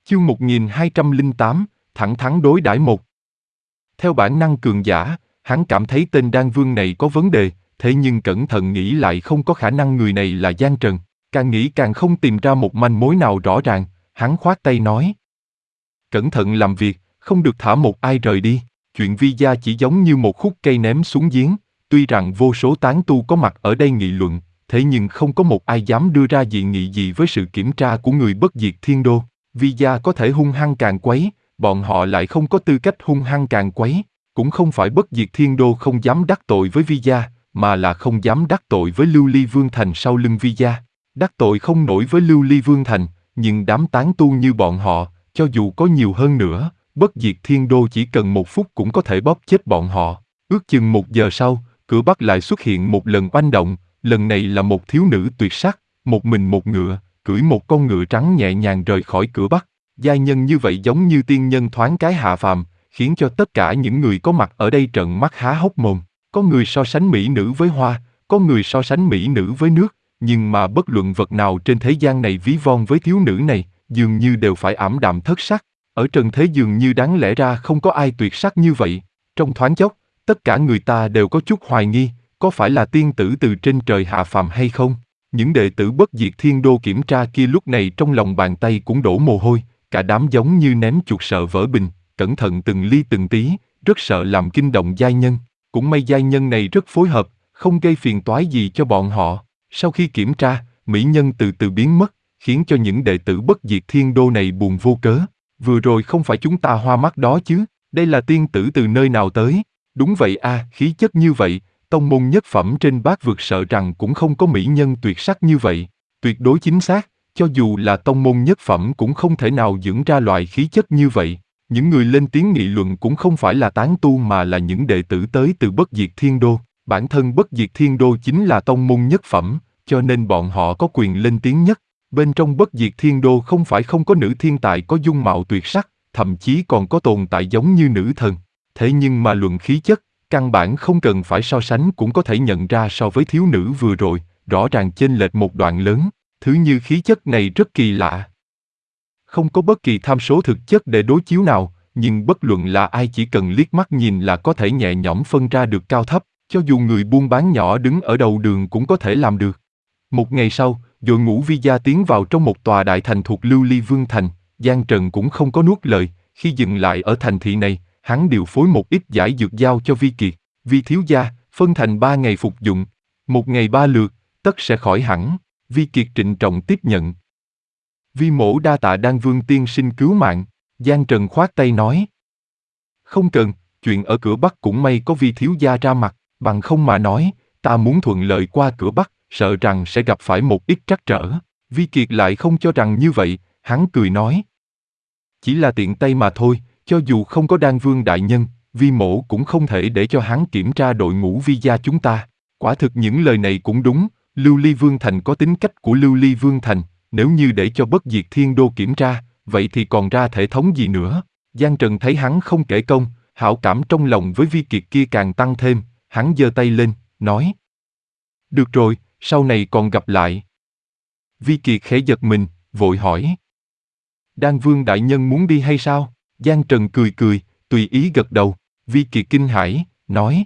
Chương 1208, thẳng thắn đối đãi một. Theo bản năng cường giả, hắn cảm thấy tên Đan Vương này có vấn đề, thế nhưng cẩn thận nghĩ lại không có khả năng người này là Giang Trần. Càng nghĩ càng không tìm ra một manh mối nào rõ ràng, hắn khoát tay nói. Cẩn thận làm việc, không được thả một ai rời đi. Chuyện Vi Gia chỉ giống như một khúc cây ném xuống giếng, tuy rằng vô số tán tu có mặt ở đây nghị luận, thế nhưng không có một ai dám đưa ra dị nghị gì với sự kiểm tra của người bất diệt thiên đô. Vi Gia có thể hung hăng càn quấy, bọn họ lại không có tư cách hung hăng càn quấy. Cũng không phải bất diệt thiên đô không dám đắc tội với Vi Gia, mà là không dám đắc tội với Lưu Ly Vương Thành sau lưng Vi Gia. Đắc tội không nổi với Lưu Ly Vương Thành, nhưng đám tán tu như bọn họ, cho dù có nhiều hơn nữa, bất diệt thiên đô chỉ cần 1 phút cũng có thể bóp chết bọn họ. Ước chừng 1 giờ sau, cửa Bắc lại xuất hiện một lần oanh động, lần này là một thiếu nữ tuyệt sắc, một mình một ngựa, cưỡi một con ngựa trắng nhẹ nhàng rời khỏi cửa Bắc. Giai nhân như vậy giống như tiên nhân thoáng cái hạ phàm, khiến cho tất cả những người có mặt ở đây trợn mắt há hốc mồm. Có người so sánh mỹ nữ với hoa, có người so sánh mỹ nữ với nước, nhưng mà bất luận vật nào trên thế gian này ví von với thiếu nữ này, dường như đều phải ảm đạm thất sắc. Ở trần thế dường như đáng lẽ ra không có ai tuyệt sắc như vậy. Trong thoáng chốc, tất cả người ta đều có chút hoài nghi, có phải là tiên tử từ trên trời hạ phàm hay không? Những đệ tử bất diệt thiên đô kiểm tra kia lúc này trong lòng bàn tay cũng đổ mồ hôi, cả đám giống như ném chuột sợ vỡ bình, cẩn thận từng ly từng tí, rất sợ làm kinh động giai nhân. Cũng may giai nhân này rất phối hợp, không gây phiền toái gì cho bọn họ. Sau khi kiểm tra, mỹ nhân từ từ biến mất, khiến cho những đệ tử bất diệt thiên đô này buồn vô cớ. Vừa rồi không phải chúng ta hoa mắt đó chứ, đây là tiên tử từ nơi nào tới? Đúng vậy a, khí chất như vậy, tông môn nhất phẩm trên bát vực sợ rằng cũng không có mỹ nhân tuyệt sắc như vậy. Tuyệt đối chính xác, cho dù là tông môn nhất phẩm cũng không thể nào dưỡng ra loại khí chất như vậy. Những người lên tiếng nghị luận cũng không phải là tán tu mà là những đệ tử tới từ bất diệt thiên đô. Bản thân bất diệt thiên đô chính là tông môn nhất phẩm, cho nên bọn họ có quyền lên tiếng nhất. Bên trong bất diệt thiên đô không phải không có nữ thiên tài có dung mạo tuyệt sắc, thậm chí còn có tồn tại giống như nữ thần. Thế nhưng mà luận khí chất, căn bản không cần phải so sánh cũng có thể nhận ra so với thiếu nữ vừa rồi, rõ ràng chênh lệch một đoạn lớn. Thứ như khí chất này rất kỳ lạ. Không có bất kỳ tham số thực chất để đối chiếu nào, nhưng bất luận là ai chỉ cần liếc mắt nhìn là có thể nhẹ nhõm phân ra được cao thấp, cho dù người buôn bán nhỏ đứng ở đầu đường cũng có thể làm được. Một ngày sau, đội ngũ Vi Gia tiến vào trong một tòa đại thành thuộc Lưu Ly Vương Thành, Giang Trần cũng không có nuốt lời, khi dừng lại ở thành thị này, hắn điều phối một ít giải dược giao cho Vi Kiệt, Vi thiếu gia, phân thành 3 ngày phục dụng, 1 ngày 3 lượt, tất sẽ khỏi hẳn. Vi Kiệt trịnh trọng tiếp nhận. Vi mỗ đa tạ Đan Vương tiên sinh cứu mạng, Giang Trần khoát tay nói. Không cần, chuyện ở cửa Bắc cũng may có Vi thiếu gia ra mặt, bằng không mà nói, ta muốn thuận lợi qua cửa Bắc, sợ rằng sẽ gặp phải một ít trắc trở. Vi Kiệt lại không cho rằng như vậy, hắn cười nói. Chỉ là tiện tay mà thôi, cho dù không có Đan Vương đại nhân, Vi mỗ cũng không thể để cho hắn kiểm tra đội ngũ Vi Gia chúng ta. Quả thực những lời này cũng đúng, Lưu Ly Vương Thành có tính cách của Lưu Ly Vương Thành, nếu như để cho bất diệt thiên đô kiểm tra, vậy thì còn ra thể thống gì nữa. Giang Trần thấy hắn không kể công, hảo cảm trong lòng với Vi Kiệt kia càng tăng thêm, hắn giơ tay lên, nói. Được rồi, sau này còn gặp lại. Vi Kiệt khẽ giật mình, vội hỏi. Đan Vương đại nhân muốn đi hay sao? Giang Trần cười cười, tùy ý gật đầu. Vi Kiệt kinh hãi, nói.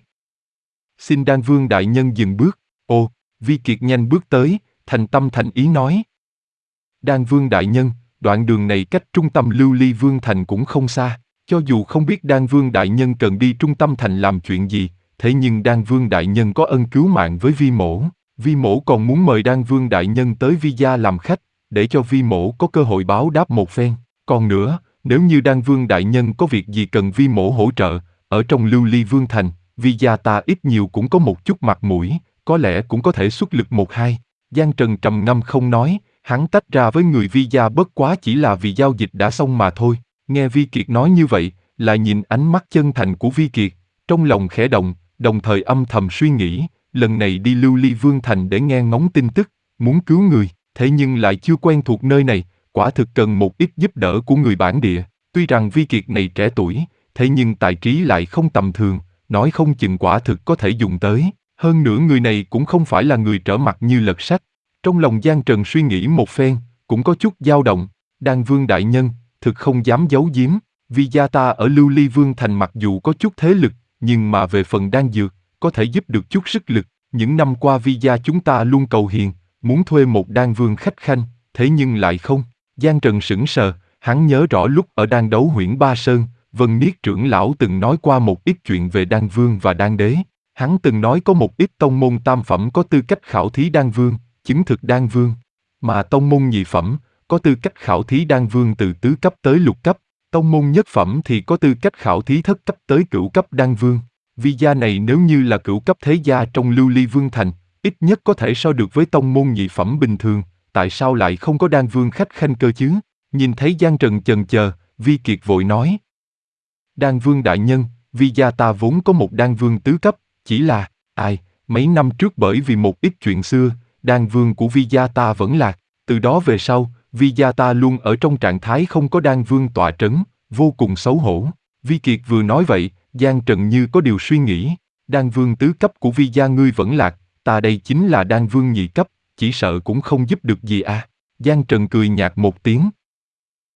Xin Đan Vương đại nhân dừng bước. Ồ, Vi Kiệt nhanh bước tới, thành tâm thành ý nói. Đan Vương đại nhân, đoạn đường này cách trung tâm Lưu Ly Vương Thành cũng không xa. Cho dù không biết Đan Vương đại nhân cần đi trung tâm thành làm chuyện gì, thế nhưng Đan Vương đại nhân có ân cứu mạng với Vi mỗ. Vi mỗ còn muốn mời Đan Vương đại nhân tới Vi Gia làm khách, để cho Vi mỗ có cơ hội báo đáp một phen. Còn nữa, nếu như Đan Vương đại nhân có việc gì cần Vi mỗ hỗ trợ, ở trong Lưu Ly Vương Thành, Vi Gia ta ít nhiều cũng có một chút mặt mũi, có lẽ cũng có thể xuất lực một hai. Giang Trần trầm ngâm không nói, hắn tách ra với người Vi Gia bất quá chỉ là vì giao dịch đã xong mà thôi. Nghe Vi Kiệt nói như vậy, lại nhìn ánh mắt chân thành của Vi Kiệt, trong lòng khẽ động, đồng thời âm thầm suy nghĩ, lần này đi Lưu Ly Vương Thành để nghe ngóng tin tức, muốn cứu người, thế nhưng lại chưa quen thuộc nơi này, quả thực cần một ít giúp đỡ của người bản địa. Tuy rằng Vi Kiệt này trẻ tuổi, thế nhưng tài trí lại không tầm thường, nói không chừng quả thực có thể dùng tới. Hơn nữa người này cũng không phải là người trở mặt như lật sách. Trong lòng Giang Trần suy nghĩ một phen, cũng có chút dao động. Đan Vương đại nhân, thực không dám giấu giếm, vì gia ta ở Lưu Ly Vương Thành mặc dù có chút thế lực, nhưng mà về phần đan dược, có thể giúp được chút sức lực. Những năm qua Vi gia chúng ta luôn cầu hiền, muốn thuê một đan vương khách khanh, thế nhưng lại không. Giang Trần sững sờ, hắn nhớ rõ lúc ở đan đấu huyễn Ba Sơn, Vân Niết trưởng lão từng nói qua một ít chuyện về đan vương và đan đế. Hắn từng nói có một ít tông môn tam phẩm có tư cách khảo thí đan vương, chứng thực đan vương, mà tông môn nhị phẩm có tư cách khảo thí đan vương từ tứ cấp tới lục cấp, tông môn nhất phẩm thì có tư cách khảo thí thất cấp tới cửu cấp đan vương. Vi gia này nếu như là cửu cấp thế gia trong Lưu Ly Vương Thành, ít nhất có thể so được với tông môn nhị phẩm bình thường, tại sao lại không có đan vương khách khanh cơ chứ? Nhìn thấy Giang Trần chần chờ, Vi Kiệt vội nói. Đan vương đại nhân, Vi gia ta vốn có một đan vương tứ cấp, chỉ là, mấy năm trước bởi vì một ít chuyện xưa, đan vương của Vi gia ta vẫn lạc, từ đó về sau, Vi gia ta luôn ở trong trạng thái không có đan vương tọa trấn, vô cùng xấu hổ. Vi Kiệt vừa nói vậy, Giang Trần như có điều suy nghĩ, đan vương tứ cấp của Vi gia ngươi vẫn lạc, ta đây chính là đan vương nhị cấp, chỉ sợ cũng không giúp được gì à. Giang Trần cười nhạt một tiếng,